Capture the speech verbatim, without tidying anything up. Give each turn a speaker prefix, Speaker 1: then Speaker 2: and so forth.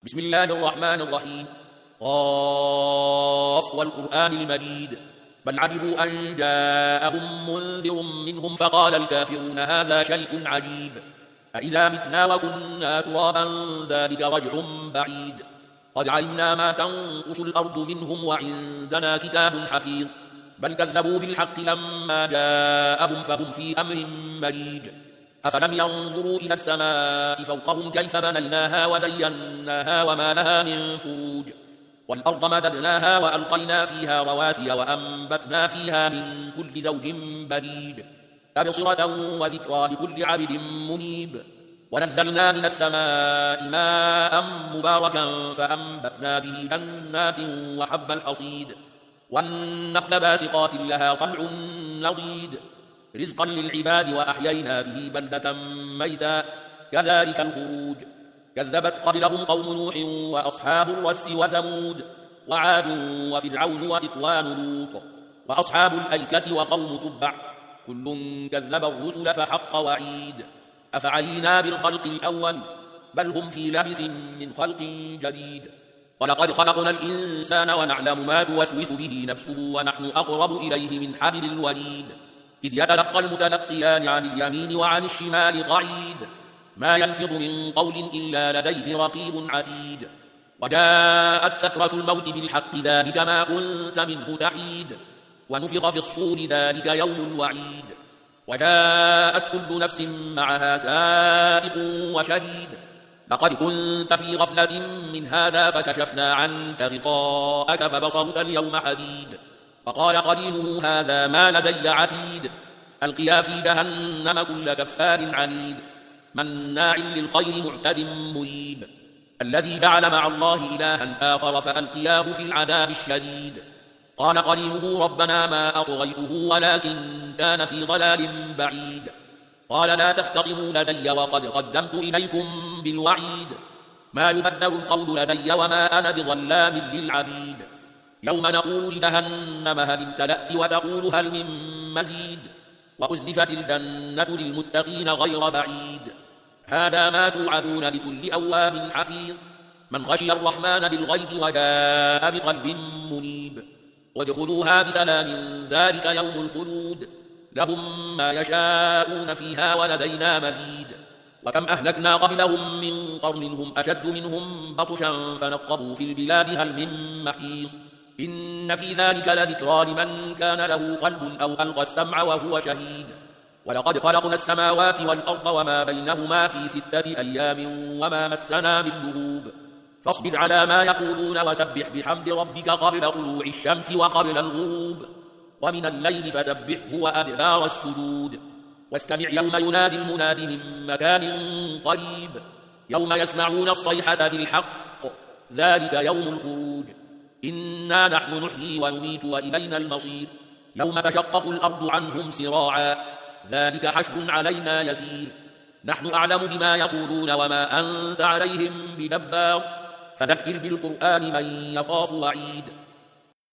Speaker 1: بسم الله الرحمن الرحيم. قاف والقرآن المجيد. بل عجبوا أن جاءهم منذر منهم فقال الكافرون هذا شيء عجيب أإذا متنا وكنا ترابا ذلك رجع بعيد قد علمنا ما تنقص الأرض منهم وعندنا كتاب حفيظ بل كذبوا بالحق لما جاءهم فهم في أمر مريج أفلم ينظروا إلى السماء فوقهم كيف بنيناها وزيناها وما لها من فروج والأرض مددناها وألقينا فيها رواسي وأنبتنا فيها من كل زوج بهيج تبصرة وذكرى لكل عبد منيب ونزلنا من السماء ماء مباركا فأنبتنا به جنات وحب الحصيد والنخل باسقات لها طلع نضيد رزقا للعباد وأحيينا به بلدة ميتا كذلك الخروج كذبت قبلهم قوم نوح وأصحاب الرس وثمود وعاد وفرعون وإخوان لوط وأصحاب الأيكة وقوم تبع كل كذب الرسل فحق وعيد أفعينا بالخلق الأول بل هم في لبس من خلق جديد ولقد خلقنا الإنسان ونعلم ما توسوس به نفسه ونحن أقرب إليه من حبل الوريد إذ يتلقى المتلقيان عن اليمين وعن الشمال قعيد ما يلفظ من قول إلا لديه رقيب عتيد وجاءت سكرة الموت بالحق ذلك ما كنت منه تحيد ونفخ في الصور ذلك يوم الوعيد وجاءت كل نفس معها سائق وشهيد لقد كنت في غفلة من هذا فكشفنا عنك غطاءك فبصرك اليوم حديد فقال قرينه هذا ما لدي عتيد ألقيا في جهنم كل كفار عنيد مناع للخير معتد مريب الذي جعل مع الله إلها آخر فألقياه في العذاب الشديد قال قرينه ربنا ما أطغيته ولكن كان في ضلال بعيد قال لا تختصموا لدي وقد قدمت إليكم بالوعيد ما يبدل القول لدي وما أنا بظلام للعبيد يوم نقول لجهنم هل امتلأت وتقول هل من مزيد وأزلفت الجنة للمتقين غير بعيد هذا ما توعدون لكل أواب حفيظ من خشي الرحمن بالغيب وجاء بقلب منيب وادخلوها بسلام ذلك يوم الخلود لهم ما يشاءون فيها ولدينا مزيد وكم أهلكنا قبلهم من قرن هم أشد منهم بطشا فنقبوا في البلاد هل من محيص إن في ذلك لذكرى لمن كان له قلب أو ألقى السمع وهو شهيد ولقد خلقنا السماوات والأرض وما بينهما في ستة أيام وما مسنا من لغوب فاصبر على ما يقولون وسبح بحمد ربك قبل طلوع الشمس وقبل الغروب ومن الليل فسبحه وأدبار السجود واستمع يوم ينادي المناد من مكان قريب يوم يسمعون الصيحة بالحق ذلك يوم الخروج إنا نحن نحيي ونميت وإلينا المصير يوم تشقق الأرض عنهم سراعا ذلك حشر علينا يسير نحن أعلم بما يقولون وما أنت عليهم بجبار فذكر بالقرآن من يخاف وعيد